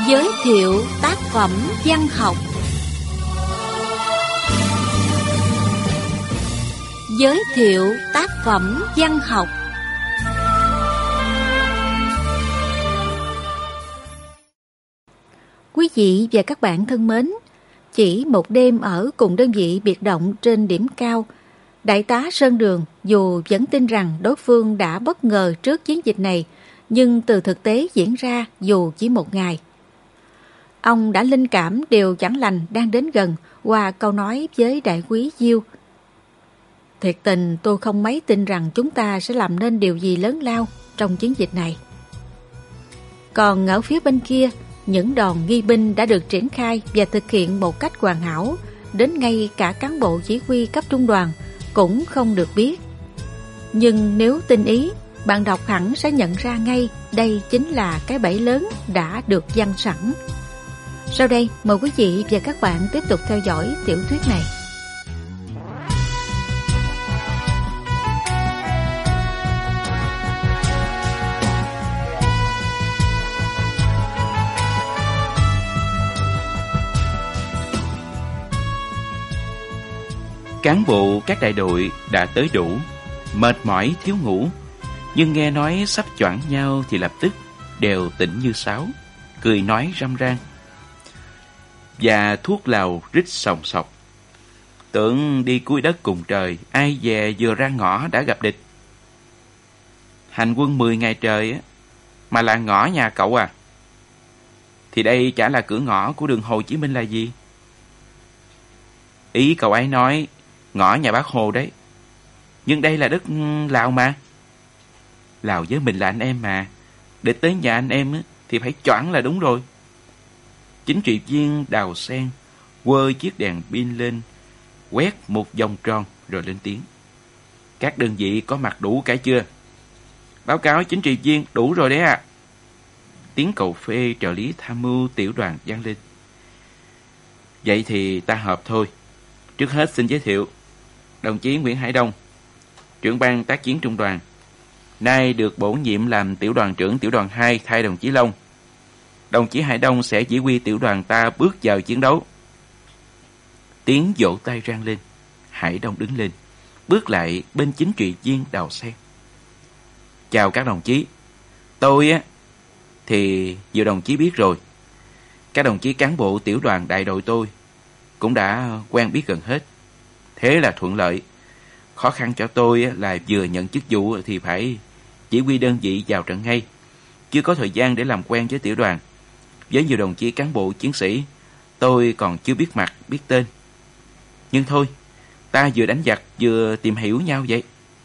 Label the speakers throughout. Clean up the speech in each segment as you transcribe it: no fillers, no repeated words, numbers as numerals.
Speaker 1: Giới thiệu tác phẩm văn học. Giới thiệu tác phẩm văn học. Quý vị và các bạn thân mến, chỉ một đêm ở cùng đơn vị biệt động trên điểm cao, Đại tá Sơn Đường dù vẫn tin rằng đối phương đã bất ngờ trước chiến dịch này, nhưng từ thực tế diễn ra dù chỉ một ngày. Ông đã linh cảm điều chẳng lành đang đến gần qua câu nói với đại quý Diêu. Thiệt tình tôi không mấy tin rằng chúng ta sẽ làm nên điều gì lớn lao trong chiến dịch này. Còn ở phía bên kia, những đòn nghi binh đã được triển khai và thực hiện một cách hoàn hảo, đến ngay cả cán bộ chỉ huy cấp trung đoàn cũng không được biết. Nhưng nếu tinh ý, bạn đọc hẳn sẽ nhận ra ngay đây chính là cái bẫy lớn đã được giăng sẵn. Sau đây, mời quý vị và các bạn tiếp tục theo dõi tiểu thuyết này.
Speaker 2: Cán bộ các đại đội đã tới đủ, mệt mỏi thiếu ngủ, nhưng nghe nói sắp choảng nhau thì lập tức đều tỉnh như sáo, cười nói râm ran. Và thuốc lào rít sòng sọc. Tưởng đi cuối đất cùng trời, ai dè vừa ra ngõ đã gặp địch. Hành quân 10 ngày trời mà là ngõ nhà cậu à? Thì đây chả là cửa ngõ của đường Hồ Chí Minh là gì? Ý cậu ấy nói ngõ nhà bác Hồ đấy. Nhưng đây là đất Lào mà. Lào với mình là anh em mà. Để tới nhà anh em thì phải choảng là đúng rồi. Chính trị viên Đào Sen quơ chiếc đèn pin lên, quét một vòng tròn rồi lên tiếng. Các đơn vị có mặt đủ cả chưa? Báo cáo chính trị viên đủ rồi đấy ạ. Tiếng cầu phê trợ lý tham mưu tiểu đoàn vang lên. Vậy thì ta họp thôi. Trước hết xin giới thiệu đồng chí Nguyễn Hải Đông, trưởng ban tác chiến trung đoàn, nay được bổ nhiệm làm tiểu đoàn trưởng tiểu đoàn 2 thay đồng chí Long. Đồng chí Hải Đông sẽ chỉ huy tiểu đoàn ta bước vào chiến đấu. Tiếng vỗ tay rang lên. Hải Đông đứng lên, bước lại bên chính trị viên Đào Sen. Chào các đồng chí. Tôi thì nhiều đồng chí biết rồi. Các đồng chí cán bộ tiểu đoàn đại đội tôi cũng đã quen biết gần hết. Thế là thuận lợi. Khó khăn cho tôi là vừa nhận chức vụ thì phải chỉ huy đơn vị vào trận ngay. Chưa có thời gian để làm quen với tiểu đoàn. Với nhiều đồng chí cán bộ chiến sĩ, tôi còn chưa biết mặt, biết tên. Nhưng thôi, ta vừa đánh giặc vừa tìm hiểu nhau vậy.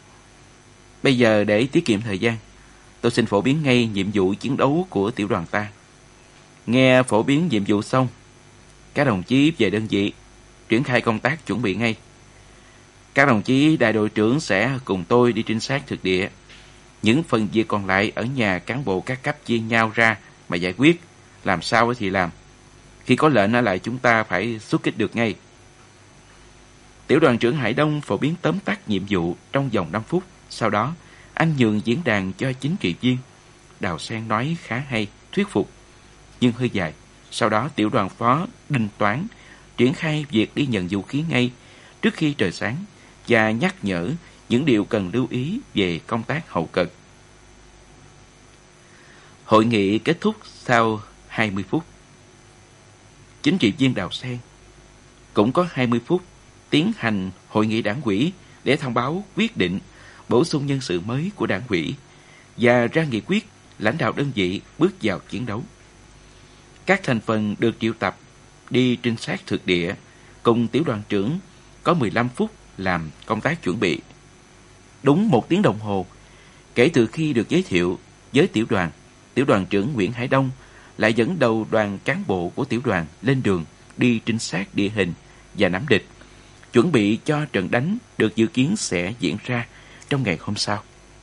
Speaker 2: Bây giờ để tiết kiệm thời gian, tôi xin phổ biến ngay nhiệm vụ chiến đấu của tiểu đoàn ta. Nghe phổ biến nhiệm vụ xong, các đồng chí về đơn vị triển khai công tác chuẩn bị ngay. Các đồng chí đại đội trưởng sẽ cùng tôi đi trinh sát thực địa. Những phần việc còn lại ở nhà cán bộ các cấp chia nhau ra mà giải quyết. Làm sao thì làm. Khi có lệnh lại chúng ta phải xuất kích được ngay. Tiểu đoàn trưởng Hải Đông phổ biến tóm tắt nhiệm vụ trong vòng 5 phút. Sau đó, anh nhường diễn đàn cho chính trị viên. Đào Sen nói khá hay, thuyết phục, nhưng hơi dài. Sau đó tiểu đoàn phó Đinh Toán triển khai việc đi nhận vũ khí ngay trước khi trời sáng và nhắc nhở những điều cần lưu ý về công tác hậu cần. Hội nghị kết thúc sau 20 phút. Chính trị viên Đào Sen cũng có 20 phút tiến hành hội nghị đảng ủy để thông báo quyết định bổ sung nhân sự mới của đảng ủy và ra nghị quyết lãnh đạo đơn vị bước vào chiến đấu. Các thành phần được triệu tập đi trinh sát thực địa cùng tiểu đoàn trưởng có 15 phút làm công tác chuẩn bị. Đúng 1 tiếng đồng hồ kể từ khi được giới thiệu với tiểu đoàn trưởng Nguyễn Hải Đông lại dẫn đầu đoàn cán bộ của tiểu đoàn lên đường đi trinh sát địa hình và nắm địch, chuẩn bị cho trận đánh được dự kiến sẽ diễn ra trong ngày hôm sau.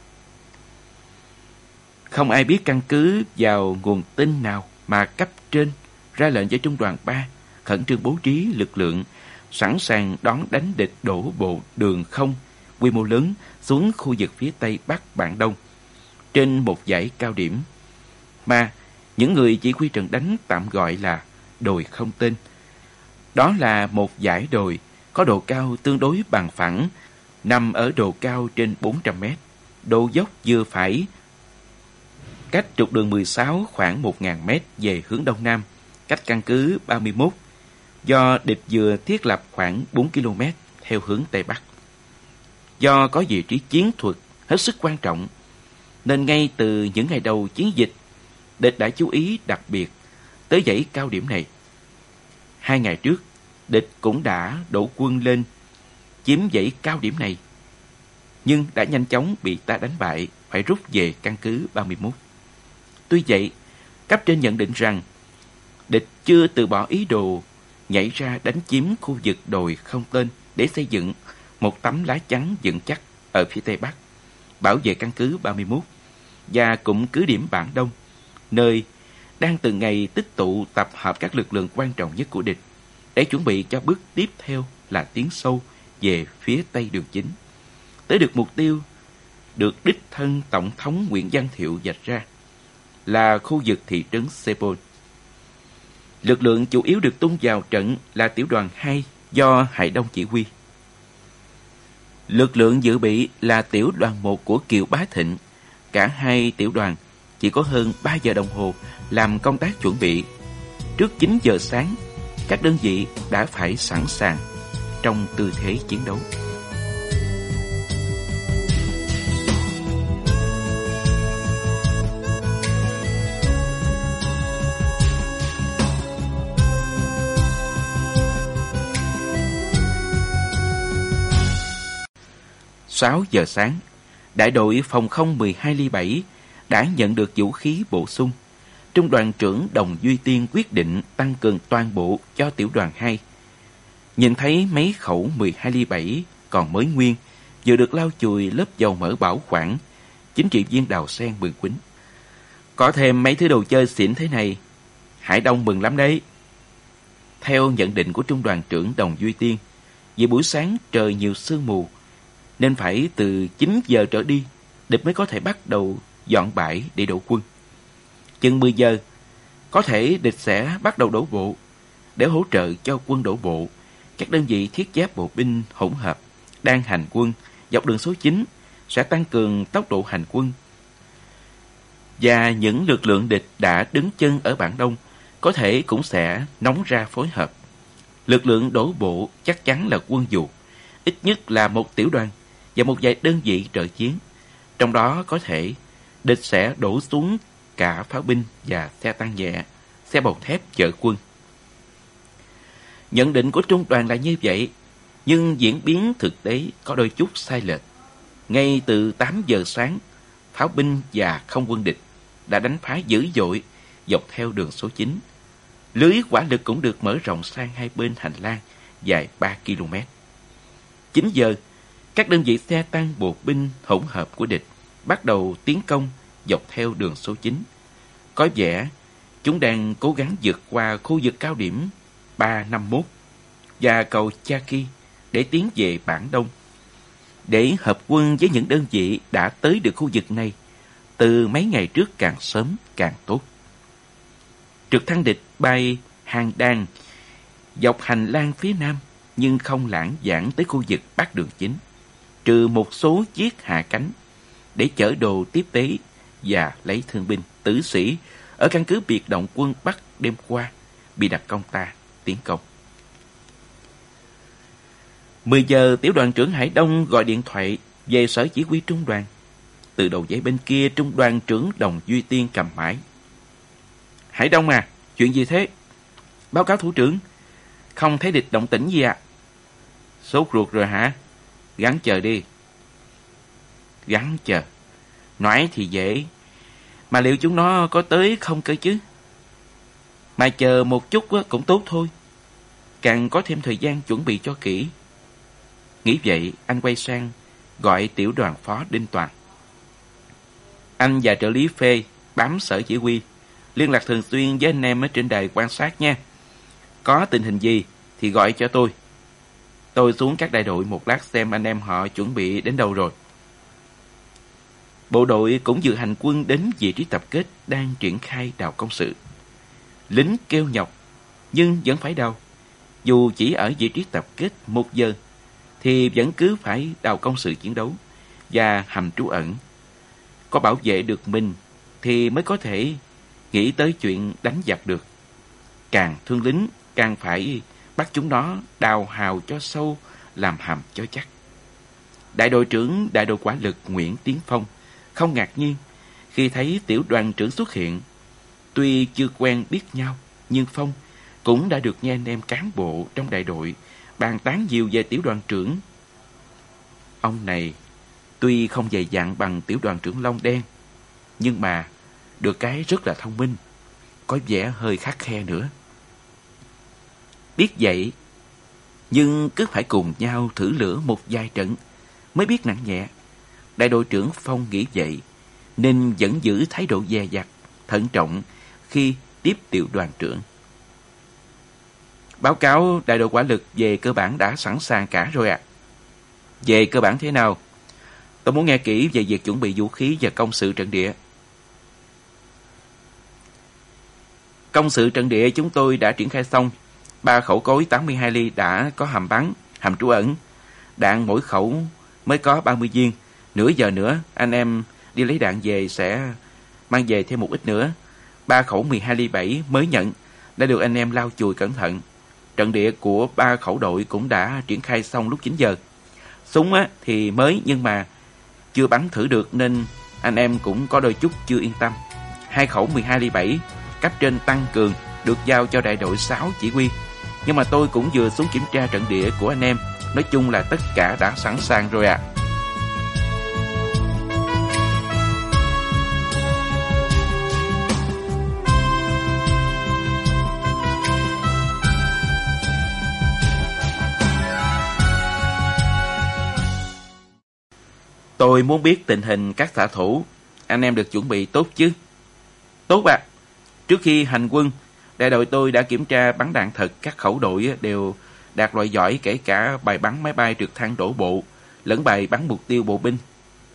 Speaker 2: Không ai biết căn cứ vào nguồn tin nào mà cấp trên ra lệnh cho trung đoàn 3 khẩn trương bố trí lực lượng sẵn sàng đón đánh địch đổ bộ đường không quy mô lớn xuống khu vực phía tây bắc Bản Đông trên một dãy cao điểm, mà Những người chỉ huy trận đánh tạm gọi là đồi không tên. Đó là một dải đồi có độ cao tương đối bằng phẳng, nằm ở độ cao trên 400 mét, độ dốc vừa phải, cách trục đường 16 khoảng 1.000 mét về hướng đông nam, cách căn cứ 31, do địch vừa thiết lập khoảng 4 km theo hướng tây bắc. Do có vị trí chiến thuật hết sức quan trọng, nên ngay từ những ngày đầu chiến dịch, địch đã chú ý đặc biệt tới dãy cao điểm này. 2 ngày trước, địch cũng đã đổ quân lên chiếm dãy cao điểm này, nhưng đã nhanh chóng bị ta đánh bại, phải rút về căn cứ 31. Tuy vậy, cấp trên nhận định rằng địch chưa từ bỏ ý đồ nhảy ra đánh chiếm khu vực đồi không tên để xây dựng một tấm lá chắn vững chắc ở phía tây bắc, bảo vệ căn cứ 31 và cụm cứ điểm Bản Đông, nơi đang từng ngày tích tụ tập hợp các lực lượng quan trọng nhất của địch để chuẩn bị cho bước tiếp theo là tiến sâu về phía tây đường chính, tới được mục tiêu được đích thân Tổng thống Nguyễn Văn Thiệu vạch ra là khu vực thị trấn Sepol. Lực lượng chủ yếu được tung vào trận là tiểu đoàn 2 do Hải Đông chỉ huy. Lực lượng dự bị là tiểu đoàn 1 của Kiều Bá Thịnh. Cả hai tiểu đoàn chỉ có hơn 3 giờ đồng hồ làm công tác chuẩn bị. Trước 9 giờ sáng, các đơn vị đã phải sẵn sàng trong tư thế chiến đấu. Sáu giờ sáng, đại đội phòng không 12 ly 7 đã nhận được vũ khí bổ sung. Trung đoàn trưởng Đồng Duy Tiên quyết định tăng cường toàn bộ cho tiểu đoàn 2. Nhìn thấy mấy khẩu 12 ly 7 còn mới nguyên, vừa được lau chùi lớp dầu mỡ bảo quản, chính trị viên Đào Sen mừng quýnh. Có thêm mấy thứ đồ chơi xịn thế này, Hải Đông mừng lắm đấy. Theo nhận định của Trung đoàn trưởng Đồng Duy Tiên, vì buổi sáng trời nhiều sương mù, nên phải từ 9 giờ trở đi, địch mới có thể bắt đầu dọn bãi để đổ quân. Chừng 10 giờ, có thể địch sẽ bắt đầu đổ bộ. Để hỗ trợ cho quân đổ bộ, các đơn vị thiết giáp bộ binh hỗn hợp đang hành quân dọc đường số 9 sẽ tăng cường tốc độ hành quân. Và những lực lượng địch đã đứng chân ở Bản Đông có thể cũng sẽ nóng ra phối hợp. Lực lượng đổ bộ chắc chắn là quân dù, ít nhất là một tiểu đoàn và một vài đơn vị trợ chiến. Trong đó có thể địch sẽ đổ xuống cả pháo binh và xe tăng nhẹ, xe bọc thép chở quân. Nhận định của trung đoàn là như vậy, nhưng diễn biến thực tế có đôi chút sai lệch. Ngay từ 8 giờ sáng, pháo binh và không quân địch đã đánh phá dữ dội dọc theo đường số 9. Lưới hỏa lực cũng được mở rộng sang hai bên hành lang dài 3 km. 9 giờ, các đơn vị xe tăng bộ binh hỗn hợp của địch bắt đầu tiến công dọc theo đường số 9. Có vẻ chúng đang cố gắng vượt qua khu vực cao điểm 351 và cầu Chaki để tiến về Bản Đông. Để hợp quân với những đơn vị đã tới được khu vực này từ mấy ngày trước càng sớm càng tốt. Trực thăng địch bay hàng đàn dọc hành lang phía nam nhưng không lãng vãng tới khu vực Bắc đường chính, trừ một số chiếc hạ cánh để chở đồ tiếp tế và lấy thương binh tử sĩ ở căn cứ biệt động quân Bắc đêm qua bị đặc công ta tiến công. 10 giờ, tiểu đoàn trưởng Hải Đông gọi điện thoại về sở chỉ huy trung đoàn. Từ đầu dây bên kia, trung đoàn trưởng Đồng Duy Tiên cầm máy. Hải Đông à, chuyện gì thế? Báo cáo thủ trưởng, không thấy địch động tĩnh gì ạ. Sốt ruột rồi hả? Gắng chờ đi. Gắng chờ. Nói thì dễ, mà liệu chúng nó có tới không cơ chứ? Mà chờ một chút cũng tốt thôi. Càng có thêm thời gian chuẩn bị cho kỹ. Nghĩ vậy, anh quay sang gọi tiểu đoàn phó Đinh Toàn. Anh và trợ lý Phê bám sở chỉ huy, liên lạc thường xuyên với anh em ở trên đài quan sát nha. Có tình hình gì thì gọi cho tôi. Tôi xuống các đại đội một lát xem anh em họ chuẩn bị đến đâu rồi. Bộ đội cũng dự hành quân đến vị trí tập kết đang triển khai đào công sự. Lính kêu nhọc, nhưng vẫn phải đào. Dù chỉ ở vị trí tập kết 1 giờ, thì vẫn cứ phải đào công sự chiến đấu và hầm trú ẩn. Có bảo vệ được mình thì mới có thể nghĩ tới chuyện đánh giặc được. Càng thương lính, càng phải bắt chúng nó đào hào cho sâu, làm hầm cho chắc. Đại đội trưởng đại đội hỏa lực Nguyễn Tiến Phong không ngạc nhiên khi thấy tiểu đoàn trưởng xuất hiện. Tuy chưa quen biết nhau, nhưng Phong cũng đã được nghe anh em cán bộ trong đại đội bàn tán nhiều về tiểu đoàn trưởng. Ông này tuy không dày dặn bằng tiểu đoàn trưởng Long Đen, nhưng mà được cái rất là thông minh, có vẻ hơi khắt khe nữa. Biết vậy, nhưng cứ phải cùng nhau thử lửa một vài trận mới biết nặng nhẹ. Đại đội trưởng Phong nghĩ vậy, nên vẫn giữ thái độ dè dặt, thận trọng khi tiếp tiểu đoàn trưởng. Báo cáo đại đội hỏa lực về cơ bản đã sẵn sàng cả rồi ạ. Về cơ bản thế nào? Tôi muốn nghe kỹ về việc chuẩn bị vũ khí và công sự trận địa. Công sự trận địa chúng tôi đã triển khai xong. 3 khẩu cối 82 ly đã có hầm bắn, hầm trú ẩn. Đạn mỗi khẩu mới có 30 viên. Nửa giờ nữa anh em đi lấy đạn về sẽ mang về thêm một ít nữa. 3 khẩu 12 ly 7 mới nhận đã được anh em lau chùi cẩn thận. Trận địa của 3 khẩu đội cũng đã triển khai xong lúc 9 giờ. Súng thì mới nhưng mà chưa bắn thử được nên anh em cũng có đôi chút chưa yên tâm. 2 khẩu 12 ly 7 cấp trên tăng cường được giao cho đại đội 6 chỉ huy. Nhưng mà tôi cũng vừa xuống kiểm tra trận địa của anh em. Nói chung là tất cả đã sẵn sàng rồi ạ. Tôi muốn biết tình hình các xạ thủ. Anh em được chuẩn bị tốt chứ? Tốt ạ. Trước khi hành quân, đại đội tôi đã kiểm tra bắn đạn thật. Các khẩu đội đều đạt loại giỏi, kể cả bài bắn máy bay trực thăng đổ bộ lẫn bài bắn mục tiêu bộ binh.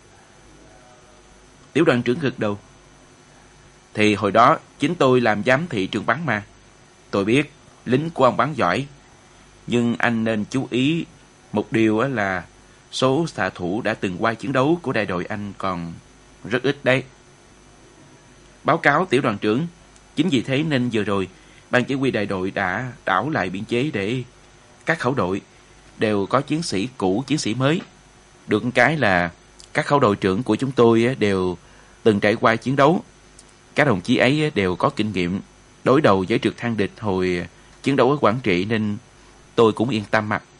Speaker 2: Tiểu đoàn trưởng gật đầu. Thì hồi đó chính tôi làm giám thị trường bắn mà. Tôi biết lính của ông bắn giỏi, nhưng anh nên chú ý một điều là số xạ thủ đã từng qua chiến đấu của đại đội anh còn rất ít đấy. Báo cáo tiểu đoàn trưởng. Chính vì thế nên vừa rồi ban chỉ huy đại đội đã đảo lại biên chế để các khẩu đội đều có chiến sĩ cũ, chiến sĩ mới. Được cái là các khẩu đội trưởng của chúng tôi đều từng trải qua chiến đấu. Các đồng chí ấy đều có kinh nghiệm đối đầu với trực thăng địch hồi chiến đấu ở Quảng Trị nên tôi cũng yên tâm ạ.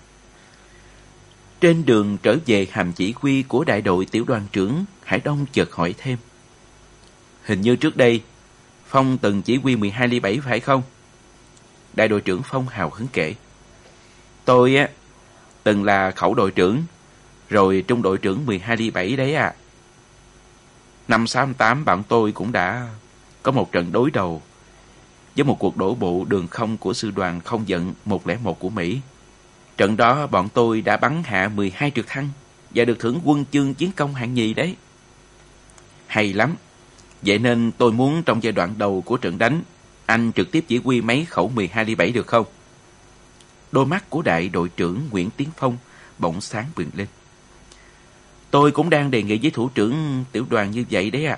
Speaker 2: Trên đường trở về hàm chỉ huy của đại đội, tiểu đoàn trưởng Hải Đông chợt hỏi thêm. Hình như trước đây Phong từng chỉ huy 12 ly 7 phải không? Đại đội trưởng Phong hào hứng kể. Tôi từng là khẩu đội trưởng, rồi trung đội trưởng 12 ly 7 đấy ạ. Năm 68 bạn tôi cũng đã có một trận đối đầu với một cuộc đổ bộ đường không của sư đoàn không vận 101 của Mỹ. Trận đó bọn tôi đã bắn hạ 12 trực thăng và được thưởng huân chương chiến công hạng nhì đấy. Hay lắm. Vậy nên tôi muốn trong giai đoạn đầu của trận đánh, anh trực tiếp chỉ huy mấy khẩu 12 ly 7 được không? Đôi mắt của đại đội trưởng Nguyễn Tiến Phong bỗng sáng bừng lên. Tôi cũng đang đề nghị với thủ trưởng tiểu đoàn như vậy đấy ạ.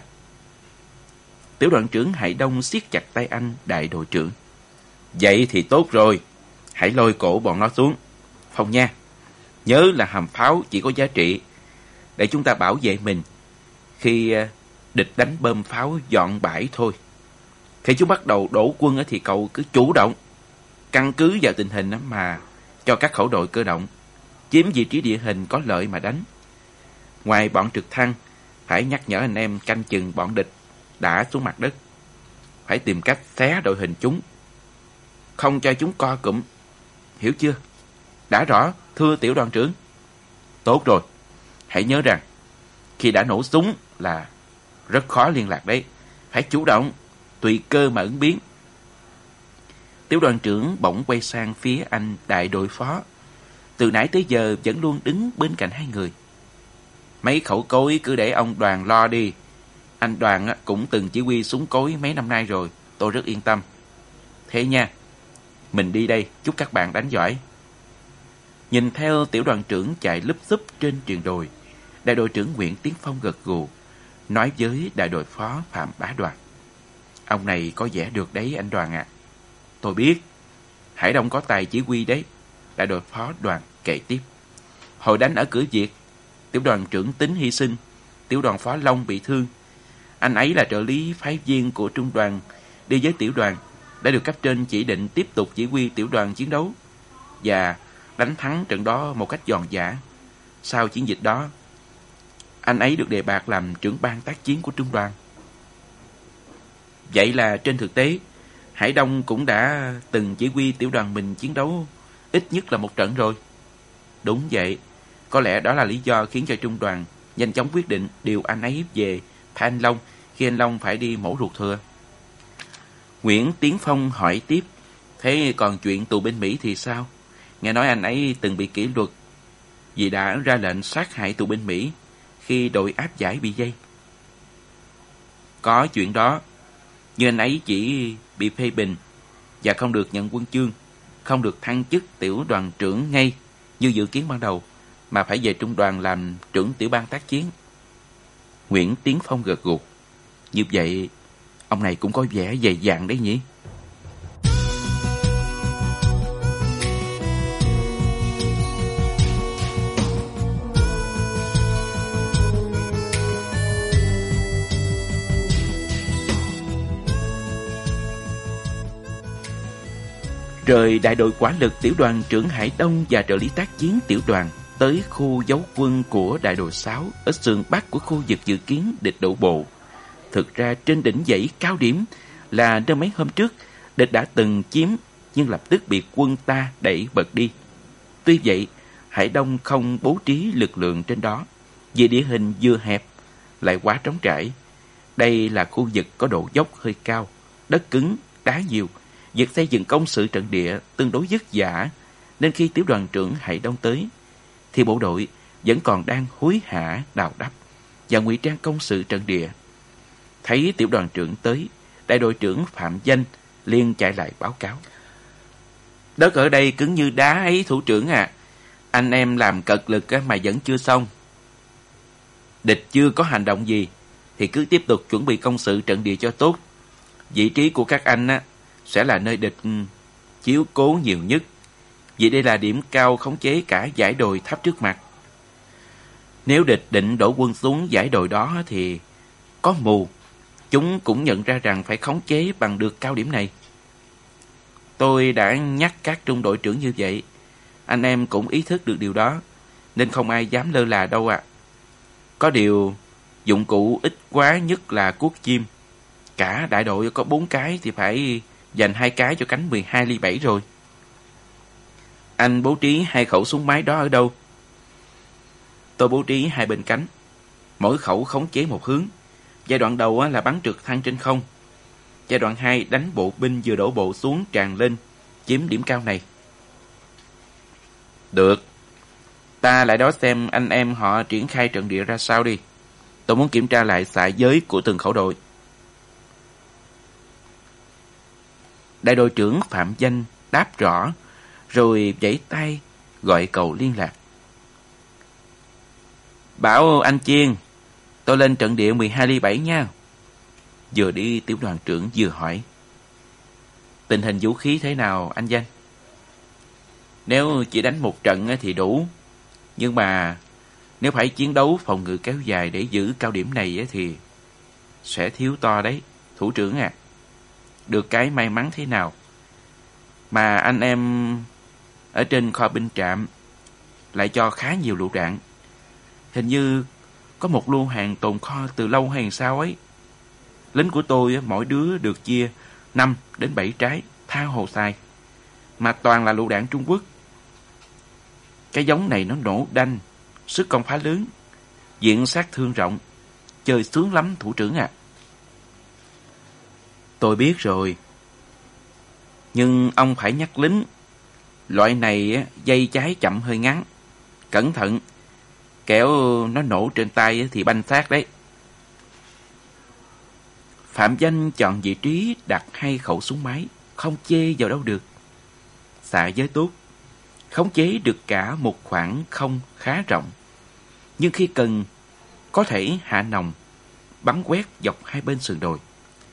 Speaker 2: Tiểu đoàn trưởng Hải Đông siết chặt tay anh đại đội trưởng. Vậy thì tốt rồi. Hãy lôi cổ bọn nó xuống. Phong nha. Nhớ là hầm pháo chỉ có giá trị để chúng ta bảo vệ mình khi địch đánh bom pháo dọn bãi thôi. Khi chúng bắt đầu đổ quân thì cậu cứ chủ động, căn cứ vào tình hình mà cho các khẩu đội cơ động chiếm vị trí địa hình có lợi mà đánh. Ngoài bọn trực thăng, phải nhắc nhở anh em canh chừng bọn địch đã xuống mặt đất. Phải tìm cách xé đội hình chúng, không cho chúng co cụm. Hiểu chưa? Đã rõ, thưa tiểu đoàn trưởng. Tốt rồi. Hãy nhớ rằng khi đã nổ súng là rất khó liên lạc đấy. Phải chủ động, tùy cơ mà ứng biến. Tiểu đoàn trưởng bỗng quay sang phía anh đại đội phó. Từ nãy tới giờ vẫn luôn đứng bên cạnh hai người. Mấy khẩu cối cứ để ông Đoàn lo đi. Anh Đoàn cũng từng chỉ huy súng cối mấy năm nay rồi, tôi rất yên tâm. Thế nha, mình đi đây, chúc các bạn đánh giỏi. Nhìn theo tiểu đoàn trưởng chạy lúp xúp trên triền đồi, đại đội trưởng Nguyễn Tiến Phong gật gù, nói với đại đội phó Phạm Bá Đoàn. Ông này có vẻ được đấy anh Đoàn ạ. Tôi biết, Hải Đông có tài chỉ huy đấy. Đại đội phó Đoàn kể tiếp. Hồi đánh ở cửa Việt, tiểu đoàn trưởng Tính hy sinh, tiểu đoàn phó Long bị thương. Anh ấy là trợ lý phái viên của trung đoàn, đi với tiểu đoàn, đã được cấp trên chỉ định tiếp tục chỉ huy tiểu đoàn chiến đấu và đánh thắng trận đó một cách giòn giã. Sau chiến dịch đó, anh ấy được đề bạt làm trưởng ban tác chiến của trung đoàn. Vậy là trên thực tế, Hải Đông cũng đã từng chỉ huy tiểu đoàn mình chiến đấu ít nhất là một trận rồi. Đúng vậy, có lẽ đó là lý do khiến cho trung đoàn nhanh chóng quyết định điều anh ấy về thay anh Long khi anh Long phải đi mổ ruột thừa. Nguyễn Tiến Phong hỏi tiếp, thế còn chuyện tù binh Mỹ thì sao? Nghe nói anh ấy từng bị kỷ luật vì đã ra lệnh sát hại tù binh Mỹ khi đội áp giải bị vây. Có chuyện đó, nhưng anh ấy chỉ bị phê bình và không được nhận huân chương, không được thăng chức tiểu đoàn trưởng ngay như dự kiến ban đầu, mà phải về trung đoàn làm trưởng tiểu ban tác chiến. Nguyễn Tiến Phong gật gù. Như vậy, ông này cũng có vẻ dày dạn đấy nhỉ? Rời đại đội quả lực tiểu đoàn trưởng Hải Đông và trợ lý tác chiến tiểu đoàn tới khu giấu quân của đại đội 6 ở sườn bắc của khu vực dự kiến địch đổ bộ. Thực ra trên đỉnh dãy cao điểm là nơi mấy hôm trước địch đã từng chiếm nhưng lập tức bị quân ta đẩy bật đi. Tuy vậy, Hải Đông không bố trí lực lượng trên đó vì địa hình vừa hẹp lại quá trống trải. Đây là khu vực có độ dốc hơi cao, đất cứng, đá nhiều. Việc xây dựng công sự trận địa tương đối vất vả, nên khi tiểu đoàn trưởng Hải Đông tới, thì bộ đội vẫn còn đang hối hả đào đắp và ngụy trang công sự trận địa. Thấy tiểu đoàn trưởng tới, đại đội trưởng Phạm Danh liền chạy lại báo cáo. Đất ở đây cứng như đá ấy thủ trưởng à. Anh em làm cật lực mà vẫn chưa xong. Địch chưa có hành động gì thì cứ tiếp tục chuẩn bị công sự trận địa cho tốt. Vị trí của các anh sẽ là nơi địch chiếu cố nhiều nhất, vì đây là điểm cao khống chế cả dãy đồi thấp trước mặt. Nếu địch định đổ quân xuống dãy đồi đó thì có mù, chúng cũng nhận ra rằng phải khống chế bằng được cao điểm này. Tôi đã nhắc các trung đội trưởng như vậy, anh em cũng ý thức được điều đó, nên không ai dám lơ là đâu ạ. Có điều, dụng cụ ít quá, nhất là cuốc chim. Cả đại đội có 4 cái thì phải dành 2 cái cho cánh 12 ly 7 rồi. Anh bố trí 2 khẩu súng máy đó ở đâu? Tôi bố trí 2 bên cánh, mỗi khẩu khống chế một hướng. Giai đoạn đầu là bắn trực thăng trên không. Giai đoạn 2 đánh bộ binh vừa đổ bộ xuống tràn lên, chiếm điểm cao này. Được, ta lại đó xem anh em họ triển khai trận địa ra sao đi. Tôi muốn kiểm tra lại xạ giới của từng khẩu đội. Đại đội trưởng Phạm Danh đáp rõ, rồi vẫy tay gọi cầu liên lạc. Bảo anh Chiên, tôi lên trận địa 12 ly 7 nha. Vừa đi tiểu đoàn trưởng vừa hỏi. Tình hình vũ khí thế nào anh Danh? Nếu chỉ đánh một trận thì đủ. Nhưng mà nếu phải chiến đấu phòng ngự kéo dài để giữ cao điểm này thì sẽ thiếu to đấy, thủ trưởng à. Được cái may mắn thế nào mà anh em ở trên kho binh trạm lại cho khá nhiều lựu đạn. Hình như có một lô hàng tồn kho từ lâu hay sao ấy. Lính của tôi mỗi đứa được chia 5 đến 7 trái tha hồ xài, mà toàn là lựu đạn Trung Quốc. Cái giống này nó nổ đanh, sức công phá lớn, diện sát thương rộng, chơi sướng lắm thủ trưởng à. Tôi biết rồi, nhưng ông phải nhắc lính, loại này dây cháy chậm hơi ngắn, cẩn thận, Kẻo nó nổ trên tay thì banh xác đấy. Phạm Danh chọn vị trí đặt 2 khẩu súng máy, không chê vào đâu được. Xạ giới tốt, khống chế được cả một khoảng không khá rộng. Nhưng khi cần, có thể hạ nòng, bắn quét dọc 2 bên sườn đồi.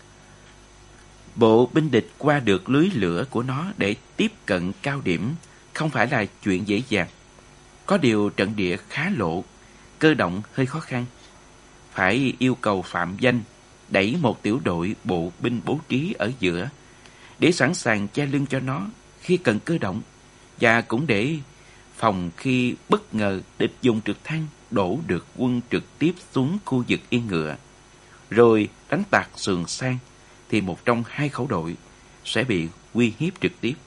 Speaker 2: Bộ binh địch qua được lưới lửa của nó để tiếp cận cao điểm không phải là chuyện dễ dàng. Có điều trận địa khá lộ, cơ động hơi khó khăn. Phải yêu cầu Phạm Danh đẩy một tiểu đội bộ binh bố trí ở giữa để sẵn sàng che lưng cho nó khi cần cơ động, và cũng để phòng khi bất ngờ địch dùng trực thăng đổ được quân trực tiếp xuống khu vực yên ngựa, rồi đánh tạt sườn sang, thì một trong 2 khẩu đội sẽ bị uy hiếp trực tiếp.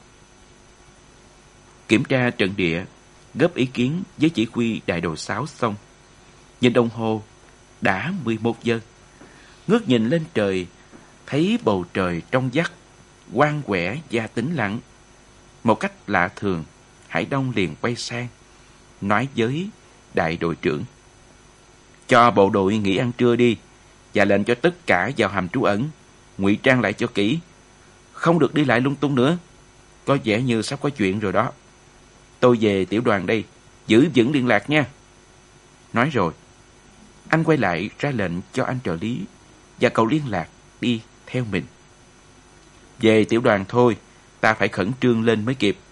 Speaker 2: Kiểm tra trận địa, góp ý kiến với chỉ huy đại đội 6 xong, nhìn đồng hồ đã 11 giờ. Ngước nhìn lên trời, thấy bầu trời trong vắt, quang quẻ và tĩnh lặng. Một cách lạ thường, Hải Đông liền quay sang, nói với đại đội trưởng: cho bộ đội nghỉ ăn trưa đi, và lệnh cho tất cả vào hầm trú ẩn, ngụy trang lại cho kỹ, không được đi lại lung tung nữa. Có vẻ như sắp có chuyện rồi đó. Tôi về tiểu đoàn đây, giữ vững liên lạc nha. Nói rồi, anh quay lại ra lệnh cho anh trợ lý và cậu liên lạc đi theo mình. Về tiểu đoàn thôi, ta phải khẩn trương lên mới kịp.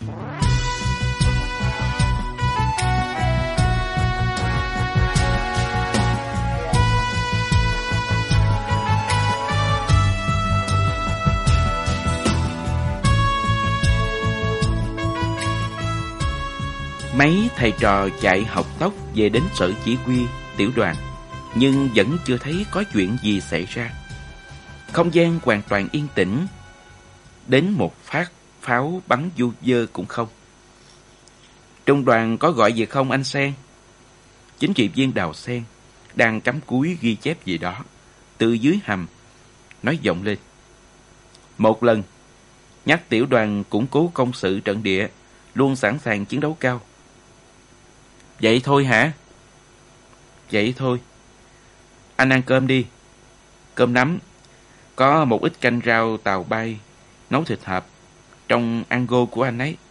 Speaker 2: Mấy thầy trò chạy học tốc về đến sở chỉ huy tiểu đoàn, nhưng vẫn chưa thấy có chuyện gì xảy ra. Không gian hoàn toàn yên tĩnh, đến một phát pháo bắn du dơ cũng không. Trung đoàn có gọi gì không anh Sen? Chính trị viên Đào Sen đang cắm cúi ghi chép gì đó từ dưới hầm, nói vọng lên: một lần, nhắc tiểu đoàn củng cố công sự trận địa, luôn sẵn sàng chiến đấu cao. Vậy thôi hả? Vậy thôi. Anh ăn cơm đi. Cơm nắm, có một ít canh rau tàu bay, nấu thịt hộp, trong ango của anh ấy.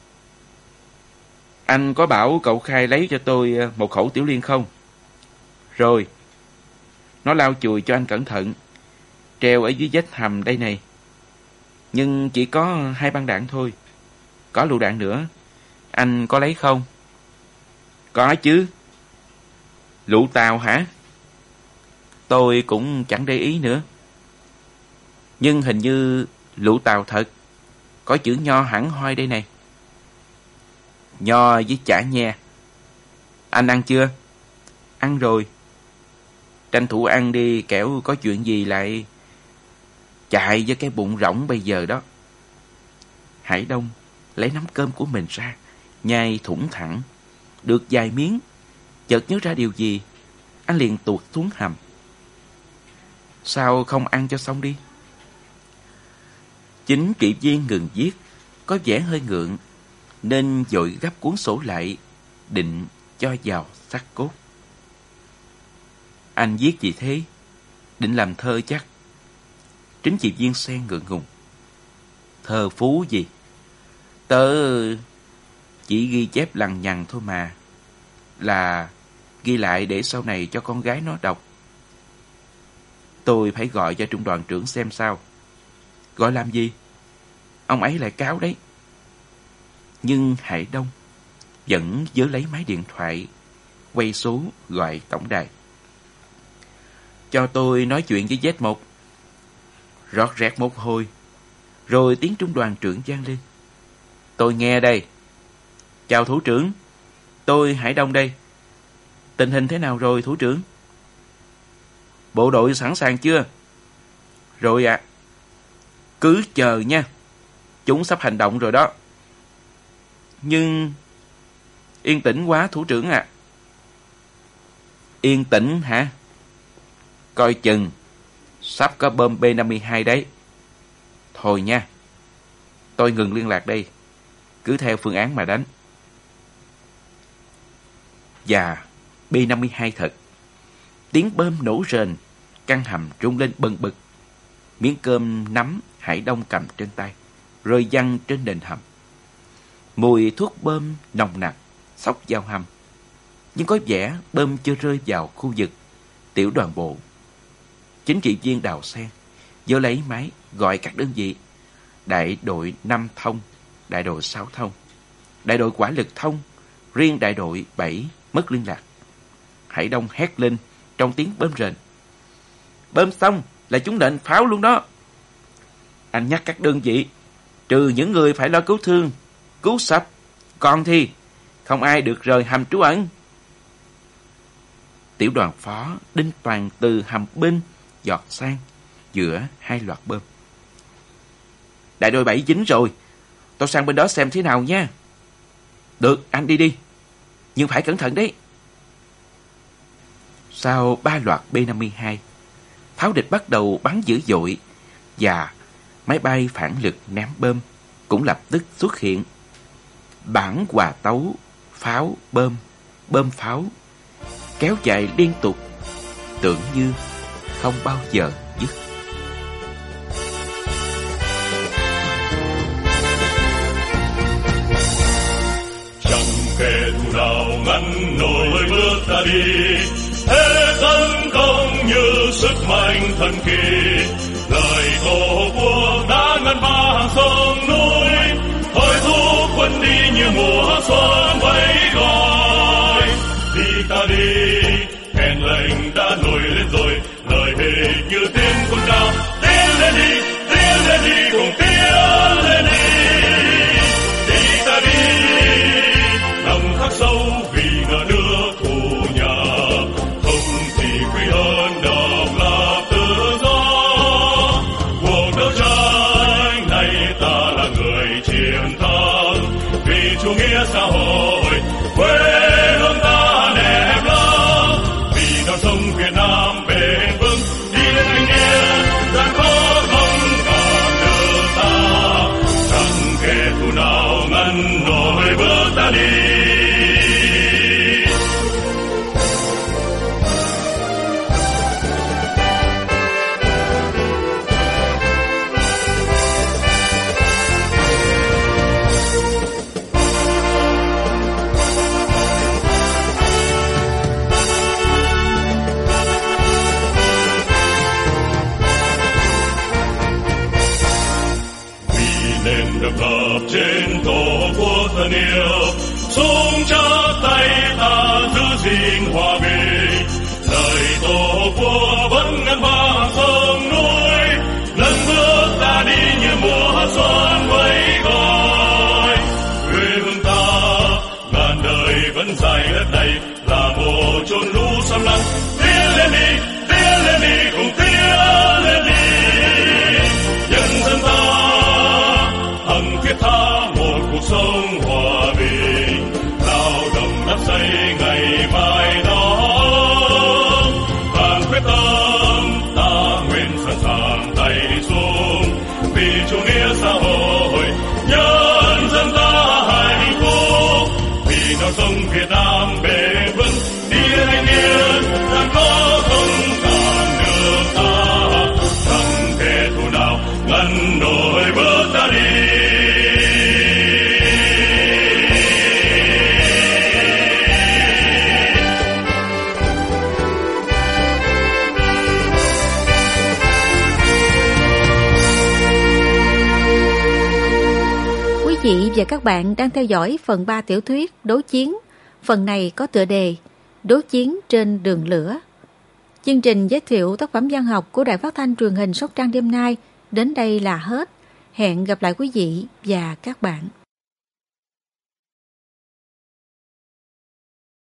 Speaker 2: Anh có bảo cậu Khai lấy cho tôi một khẩu tiểu liên không? Rồi. Nó lau chùi cho anh cẩn thận, treo ở dưới vách hầm đây này. Nhưng chỉ có 2 băng đạn thôi. Có lựu đạn nữa, anh có lấy không? Có chứ. Lựu tàu hả? Tôi cũng chẳng để ý nữa. Nhưng hình như lựu tàu thật, có chữ nho hẳn hoi đây này. Nho với chả nha. Anh ăn chưa? Ăn rồi. Tranh thủ ăn đi, kẻo có chuyện gì lại chạy với cái bụng rỗng bây giờ đó. Hải Đông lấy nắm cơm của mình ra, nhai thủng thẳng. Được vài miếng, chợt nhớ ra điều gì, anh liền tuột xuống hầm. Sao không ăn cho xong đi? Chính trị viên ngừng viết, có vẻ hơi ngượng, nên vội gấp cuốn sổ lại, định cho vào xác cốt. Anh viết gì thế? Định làm thơ chắc? Chính trị viên Sen ngượng ngùng. Thơ phú gì? Tớ chỉ ghi chép lằng nhằng thôi mà. Là ghi lại để sau này cho con gái nó đọc. Tôi phải gọi cho trung đoàn trưởng xem sao. Gọi làm gì? Ông ấy lại cáo đấy. Nhưng Hải Đông vẫn vớ lấy máy điện thoại, quay số gọi tổng đài. Cho tôi nói chuyện với Z1. Rót rẹt một hồi, rồi tiếng trung đoàn trưởng vang lên. Tôi nghe đây. Chào thủ trưởng, tôi Hải Đông đây. Tình hình thế nào rồi thủ trưởng? Bộ đội sẵn sàng chưa? Rồi ạ. Cứ chờ nha, chúng sắp hành động rồi đó. Nhưng yên tĩnh quá thủ trưởng ạ. Yên tĩnh hả? Coi chừng sắp có bom B-52 đấy. Thôi nha, tôi ngừng liên lạc đây, cứ theo phương án mà đánh. Và B-52 thật. Tiếng bơm nổ rền, căn hầm rung lên bần bật. Miếng cơm nắm Hải Đông cầm trên tay, rơi văng trên nền hầm. Mùi thuốc bơm nồng nặc xốc vào hầm. Nhưng có vẻ bơm chưa rơi vào khu vực tiểu đoàn bộ. Chính trị viên Đào Sen giơ lấy máy gọi các đơn vị: đại đội 5 thông, đại đội 6 thông, đại đội hỏa lực thông, riêng đại đội 7 mất liên lạc. Hải Đông hét lên trong tiếng bơm rền: bơm xong là chúng nện pháo luôn đó. Anh nhắc các đơn vị, trừ những người phải lo cứu thương, cứu sập, còn thì không ai được rời hầm trú ẩn. Tiểu đoàn phó Đinh Toàn từ hầm bên giọt sang giữa hai loạt bơm. Đại đội 7 dính rồi, tôi sang bên đó xem thế nào nha. Được, anh đi đi, nhưng phải cẩn thận đấy. Sau 3 loạt B-52, pháo địch bắt đầu bắn dữ dội và máy bay phản lực ném bơm cũng lập tức xuất hiện. Bản hòa tấu pháo bơm, bơm pháo kéo dài liên tục, tưởng như không bao giờ dứt.
Speaker 3: Chẳng kẻ thù nào ngăn nổi bước ta đi, thế tấn công như sức mạnh thần kỳ. Lời tổ quốc đã ngăn ba hàng sông núi, thôi thúc quân đi như mùa xuân vẫy gọi. Đi ta đi, kèn lệnh đã nổi lên rồi, lời hề như tiếng quân cao. Tiến lên đi, cùng tiến lên đi. Đi ta đi, lòng khắc sâu vì nợ nước thù nhà, không thì quý hơn độc lập tự do. Cuộc đấu tranh này ta là người chiến thắng, vì chủ nghĩa xã hội quê hương ta đẹp lắm. Vì non sông Việt Nam bền vững, đi lên thanh niên gian khó không cản được ta. Chẳng kẻ thù nào ngăn nổi bước ta đi. Độc lập trên tổ quốc thân yêu, súng chắp tay ta giữ gìn hòa bình. Lời tổ quốc vẫn ngân vang sông núi, lần bước ta đi như mùa xuân vẫy gọi. Quê hương ta ngàn đời vẫn dài đất này, là một chốn lũ xâm lăng. Tiến lên đi, cùng tiến lên đi. Nhân dân ta hằng thiết tha một cuộc sống hòa bình, lao động đắp xây ngày mai đó. Càng quyết tâm ta nguyện sẵn sàng tay xuống, vì chủ nghĩa xã hội nhân dân ta hạnh phúc. Vì non sông Việt Nam bền vững, đi lên thanh niên gian có không cản được ta. Chẳng kẻ thù nào ngăn nổi bước ta đi.
Speaker 1: Quý vị và các bạn đang theo dõi phần 3 tiểu thuyết Đấu Chiến. Phần này có tựa đề Đấu Chiến trên đường lửa. Chương trình giới thiệu tác phẩm văn học của Đài Phát thanh Truyền hình Sóc Trăng đêm nay đến đây là hết. Hẹn gặp lại quý vị và các bạn.